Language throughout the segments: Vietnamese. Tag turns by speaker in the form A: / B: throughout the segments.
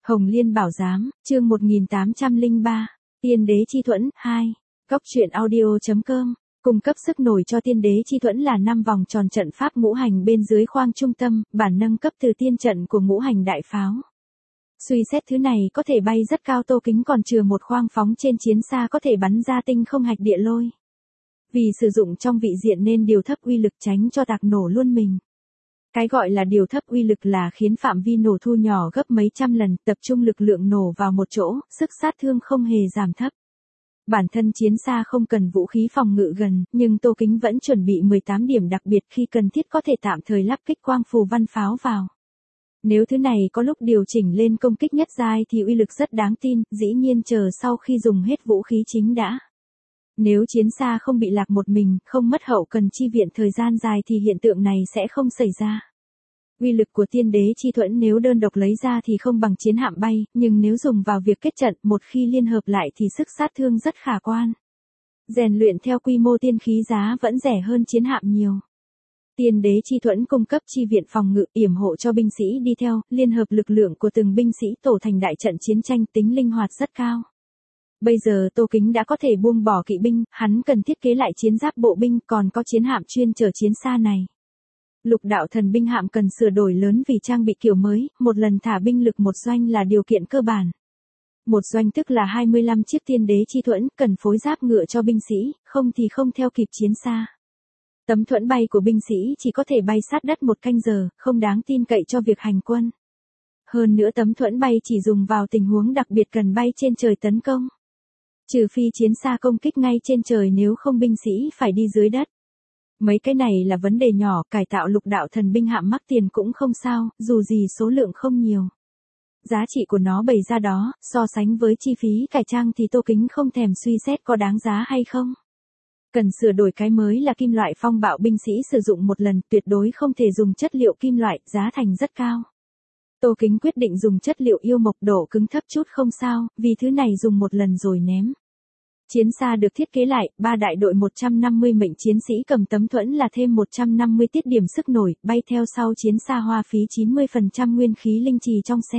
A: Hồng Liên Bảo Giám, chương 1803, Tiên Đế Chi Thuẫn, 2. Góc truyện audio.com, cung cấp sức nổi cho Tiên Đế Chi Thuẫn là 5 vòng tròn trận pháp ngũ hành bên dưới khoang trung tâm, bản nâng cấp từ tiên trận của ngũ hành đại pháo. Suy xét thứ này có thể bay rất cao, Tô Kính còn chừa một khoang phóng trên chiến xa có thể bắn ra tinh không hạch địa lôi. Vì sử dụng trong vị diện nên điều thấp uy lực tránh cho tạc nổ luôn mình. Cái gọi là điều thấp uy lực là khiến phạm vi nổ thu nhỏ gấp mấy trăm lần, tập trung lực lượng nổ vào một chỗ, sức sát thương không hề giảm thấp. Bản thân chiến xa không cần vũ khí phòng ngự gần, nhưng Tô Kính vẫn chuẩn bị 18 điểm đặc biệt khi cần thiết có thể tạm thời lắp kích quang phù văn pháo vào. Nếu thứ này có lúc điều chỉnh lên công kích nhất giai thì uy lực rất đáng tin, dĩ nhiên chờ sau khi dùng hết vũ khí chính đã. Nếu chiến xa không bị lạc một mình, không mất hậu cần chi viện thời gian dài thì hiện tượng này sẽ không xảy ra. Uy lực của Tiên Đế Chi Thuẫn nếu đơn độc lấy ra thì không bằng chiến hạm bay, nhưng nếu dùng vào việc kết trận, một khi liên hợp lại thì sức sát thương rất khả quan. Rèn luyện theo quy mô tiên khí giá vẫn rẻ hơn chiến hạm nhiều. Tiên Đế Chi Thuẫn cung cấp chi viện phòng ngự, yểm hộ cho binh sĩ đi theo, liên hợp lực lượng của từng binh sĩ tổ thành đại trận chiến tranh, tính linh hoạt rất cao. Bây giờ Tô Kính đã có thể buông bỏ kỵ binh, hắn cần thiết kế lại chiến giáp bộ binh, còn có chiến hạm chuyên chở chiến xa này. Lục đạo thần binh hạm cần sửa đổi lớn vì trang bị kiểu mới, một lần thả binh lực một doanh là điều kiện cơ bản. Một doanh tức là 25 chiếc Tiên Đế Chi Thuẫn, cần phối giáp ngựa cho binh sĩ, không thì không theo kịp chiến xa. Tấm thuẫn bay của binh sĩ chỉ có thể bay sát đất một canh giờ, không đáng tin cậy cho việc hành quân. Hơn nữa tấm thuẫn bay chỉ dùng vào tình huống đặc biệt cần bay trên trời tấn công. Trừ phi chiến xa công kích ngay trên trời, nếu không binh sĩ phải đi dưới đất. Mấy cái này là vấn đề nhỏ, cải tạo lục đạo thần binh hạm mắc tiền cũng không sao, dù gì số lượng không nhiều. Giá trị của nó bày ra đó, so sánh với chi phí cải trang thì Tô Kính không thèm suy xét có đáng giá hay không. Cần sửa đổi cái mới là kim loại phong bạo, binh sĩ sử dụng một lần, tuyệt đối không thể dùng chất liệu kim loại, giá thành rất cao. Tô Kính quyết định dùng chất liệu yêu mộc, độ cứng thấp chút không sao, vì thứ này dùng một lần rồi ném. Chiến xa được thiết kế lại, 3 đại đội 150 mệnh chiến sĩ cầm tấm thuẫn là thêm 150 tiết điểm sức nổi, bay theo sau chiến xa hoa phí 90% nguyên khí linh trì trong xe.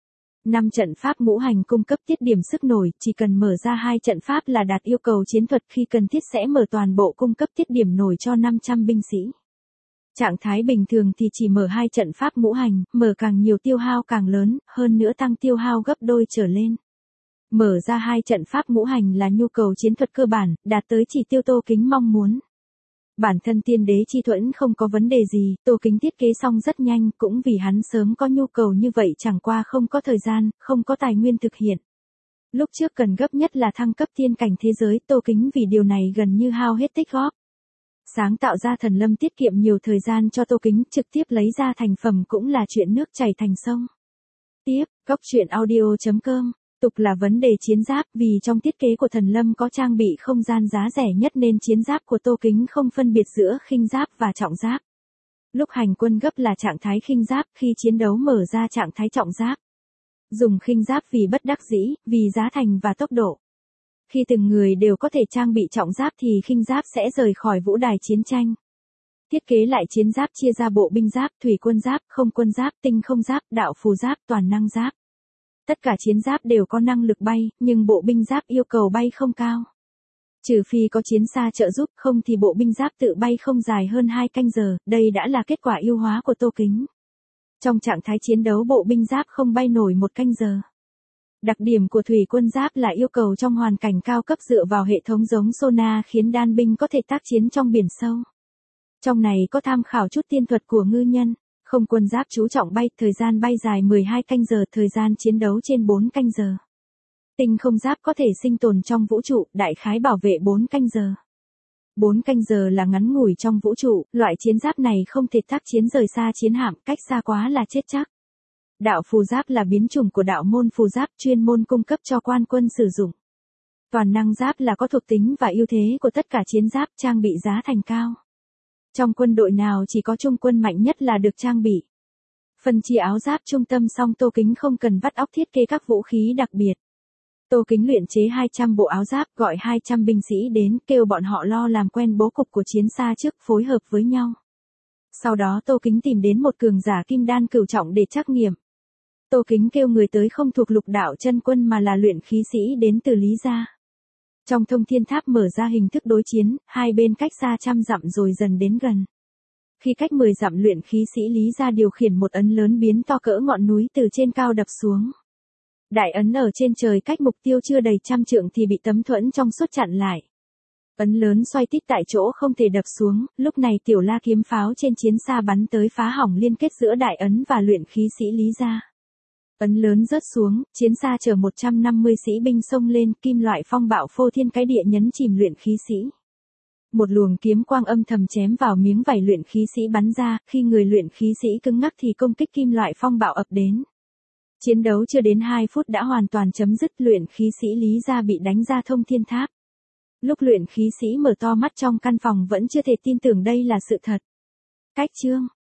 A: 5 trận pháp ngũ hành cung cấp tiết điểm sức nổi, chỉ cần mở ra 2 trận pháp là đạt yêu cầu chiến thuật, khi cần thiết sẽ mở toàn bộ cung cấp tiết điểm nổi cho 500 binh sĩ. Trạng thái bình thường thì chỉ mở 2 trận pháp ngũ hành, mở càng nhiều tiêu hao càng lớn, hơn nữa tăng tiêu hao gấp đôi trở lên. Mở ra 2 trận pháp ngũ hành là nhu cầu chiến thuật cơ bản, đạt tới chỉ tiêu Tô Kính mong muốn. Bản thân Tiên Đế Chi Thuẫn không có vấn đề gì, Tô Kính thiết kế xong rất nhanh, cũng vì hắn sớm có nhu cầu như vậy, chẳng qua không có thời gian, không có tài nguyên thực hiện. Lúc trước cần gấp nhất là thăng cấp tiên cảnh thế giới, Tô Kính vì điều này gần như hao hết tích góp. Sáng tạo ra thần lâm tiết kiệm nhiều thời gian cho Tô Kính, trực tiếp lấy ra thành phẩm cũng là chuyện nước chảy thành sông. Tiếp, góc truyện audio.com. Tục là vấn đề chiến giáp, vì trong thiết kế của thần lâm có trang bị không gian giá rẻ nhất nên chiến giáp của Tô Kính không phân biệt giữa khinh giáp và trọng giáp. Lúc hành quân gấp là trạng thái khinh giáp, khi chiến đấu mở ra trạng thái trọng giáp. Dùng khinh giáp vì bất đắc dĩ, vì giá thành và tốc độ. Khi từng người đều có thể trang bị trọng giáp thì khinh giáp sẽ rời khỏi vũ đài chiến tranh. Thiết kế lại chiến giáp chia ra bộ binh giáp, thủy quân giáp, không quân giáp, tinh không giáp, đạo phù giáp, toàn năng giáp. Tất cả chiến giáp đều có năng lực bay, nhưng bộ binh giáp yêu cầu bay không cao. Trừ phi có chiến xa trợ giúp, không thì bộ binh giáp tự bay không dài hơn 2 canh giờ, đây đã là kết quả ưu hóa của Tô Kính. Trong trạng thái chiến đấu bộ binh giáp không bay nổi 1 canh giờ. Đặc điểm của thủy quân giáp là yêu cầu trong hoàn cảnh cao cấp dựa vào hệ thống giống sonar khiến đan binh có thể tác chiến trong biển sâu. Trong này có tham khảo chút tiên thuật của ngư nhân. Không quân giáp chú trọng bay, thời gian bay dài 12 canh giờ, thời gian chiến đấu trên 4 canh giờ. Tinh không giáp có thể sinh tồn trong vũ trụ, đại khái bảo vệ 4 canh giờ. 4 canh giờ là ngắn ngủi trong vũ trụ, loại chiến giáp này không thể tác chiến rời xa chiến hạm, cách xa quá là chết chắc. Đạo phù giáp là biến chủng của đạo môn phù giáp, chuyên môn cung cấp cho quan quân sử dụng. Toàn năng giáp là có thuộc tính và ưu thế của tất cả chiến giáp, trang bị giá thành cao. Trong quân đội nào chỉ có trung quân mạnh nhất là được trang bị. Phân chia áo giáp trung tâm xong Tô Kính không cần vắt óc thiết kế các vũ khí đặc biệt. Tô Kính luyện chế 200 bộ áo giáp, gọi 200 binh sĩ đến, kêu bọn họ lo làm quen bố cục của chiến xa trước, phối hợp với nhau. Sau đó Tô Kính tìm đến một cường giả kim đan cửu trọng để trắc nghiệm. Tô Kính kêu người tới không thuộc Lục Đạo Chân Quân mà là luyện khí sĩ đến từ Lý gia. Trong Thông Thiên Tháp mở ra hình thức đối chiến, hai bên cách xa trăm dặm rồi dần đến gần. Khi cách 10 dặm, luyện khí sĩ Lý gia điều khiển một ấn lớn biến to cỡ ngọn núi từ trên cao đập xuống. Đại ấn ở trên trời cách mục tiêu chưa đầy trăm trượng thì bị tấm thuẫn trong suốt chặn lại. Ấn lớn xoay tít tại chỗ không thể đập xuống, lúc này tiểu la kiếm pháo trên chiến xa bắn tới phá hỏng liên kết giữa đại ấn và luyện khí sĩ Lý gia. Ấn lớn rớt xuống, chiến xa chở 150 sĩ binh xông lên, kim loại phong bạo phô thiên cái địa nhấn chìm luyện khí sĩ. Một luồng kiếm quang âm thầm chém vào miếng vảy luyện khí sĩ bắn ra, khi người luyện khí sĩ cứng ngắc thì công kích kim loại phong bạo ập đến. Chiến đấu chưa đến 2 phút đã hoàn toàn chấm dứt, luyện khí sĩ Lý gia bị đánh ra Thông Thiên Tháp. Lúc luyện khí sĩ mở to mắt trong căn phòng vẫn chưa thể tin tưởng đây là sự thật. Cách chương